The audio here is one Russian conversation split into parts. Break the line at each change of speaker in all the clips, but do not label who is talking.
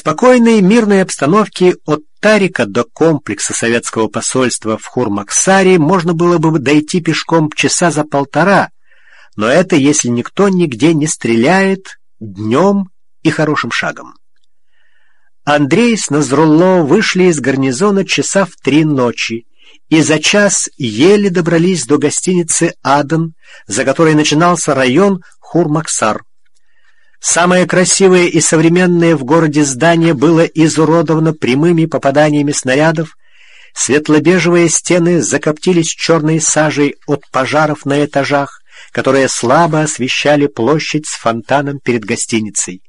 спокойной мирной обстановке от Тарика до комплекса советского посольства в Хурмаксаре можно было бы дойти пешком часа за полтора, но это если никто нигде не стреляет днем и хорошим шагом. Андрей с Назрулло вышли из гарнизона часа в 3 ночи и за час еле добрались до гостиницы «Аден», за которой начинался район Хурмаксар. Самое красивое и современное в городе здание было изуродовано прямыми попаданиями снарядов, светло-бежевые стены закоптились черной сажей от пожаров на этажах, которые слабо освещали площадь с фонтаном перед гостиницей.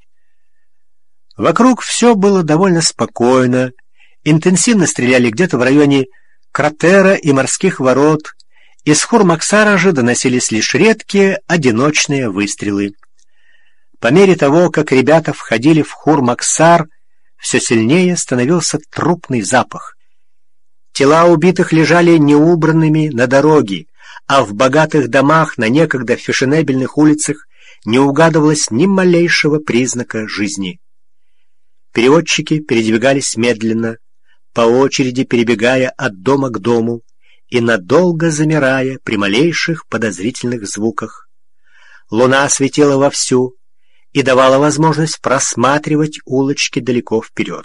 Вокруг все было довольно спокойно, интенсивно стреляли где-то в районе Кратера и Морских ворот, из Хурмаксара же доносились лишь редкие одиночные выстрелы. По мере того, как ребята входили в Хурмаксар, все сильнее становился трупный запах. Тела убитых лежали неубранными на дороге, а в богатых домах на некогда фешенебельных улицах не угадывалось ни малейшего признака жизни. Переводчики передвигались медленно, по очереди перебегая от дома к дому и надолго замирая при малейших подозрительных звуках. Луна светила вовсю и давала возможность просматривать улочки далеко вперед.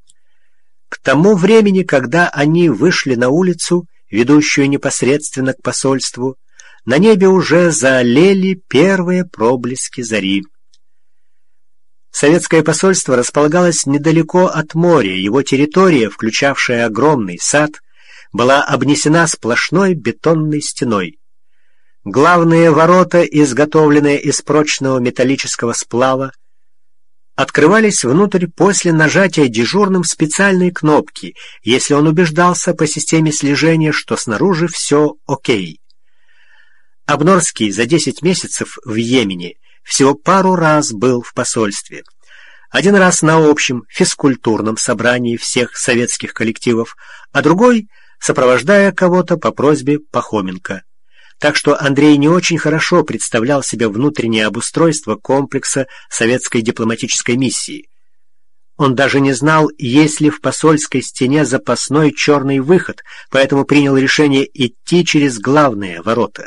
К тому времени, когда они вышли на улицу, ведущую непосредственно к посольству, на небе уже заолели первые проблески зари. Советское посольство располагалось недалеко от моря, его территория, включавшая огромный сад, была обнесена сплошной бетонной стеной. Главные ворота, изготовленные из прочного металлического сплава, открывались внутрь после нажатия дежурным специальной кнопки, если он убеждался по системе слежения, что снаружи все окей. Обнорский за 10 месяцев в Йемене всего пару раз был в посольстве. Один раз на общем физкультурном собрании всех советских коллективов, а другой сопровождая кого-то по просьбе Пахоменко. Так что Андрей не очень хорошо представлял себе внутреннее обустройство комплекса советской дипломатической миссии. Он даже не знал, есть ли в посольской стене запасной черный выход, поэтому принял решение идти через главные ворота.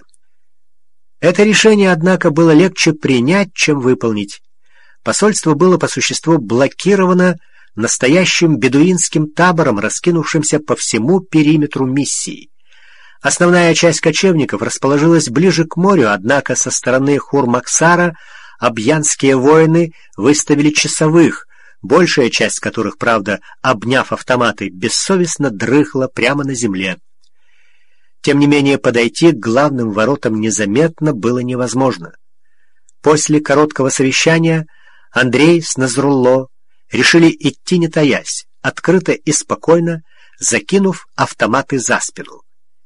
Это решение, однако, было легче принять, чем выполнить. Посольство было по существу блокировано настоящим бедуинским табором, раскинувшимся по всему периметру миссии. Основная часть кочевников расположилась ближе к морю, однако со стороны Хурмаксара абьянские воины выставили часовых, большая часть которых, правда, обняв автоматы, бессовестно дрыхла прямо на земле. Тем не менее, подойти к главным воротам незаметно было невозможно. После короткого совещания Андрей с Назрулло решили идти не таясь, открыто и спокойно, закинув автоматы за спину.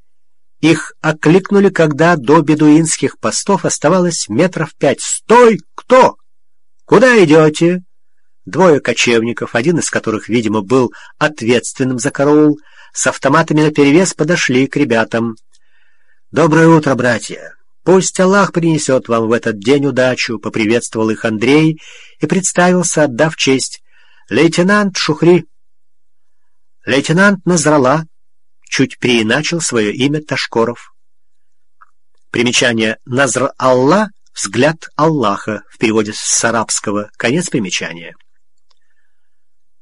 Их окликнули, когда до бедуинских постов оставалось 5 метров. «Стой! Кто? Куда идете?» Двое кочевников, один из которых, видимо, был ответственным за караул, с автоматами наперевес подошли к ребятам. «Доброе утро, братья! Пусть Аллах принесет вам в этот день удачу», — поприветствовал их Андрей и представился, отдав честь. «Лейтенант Шухри». «Лейтенант Назралла», — чуть переиначил свое имя Ташкоров. Примечание: Назр Алла — взгляд Аллаха, в переводе с арабского, конец примечания.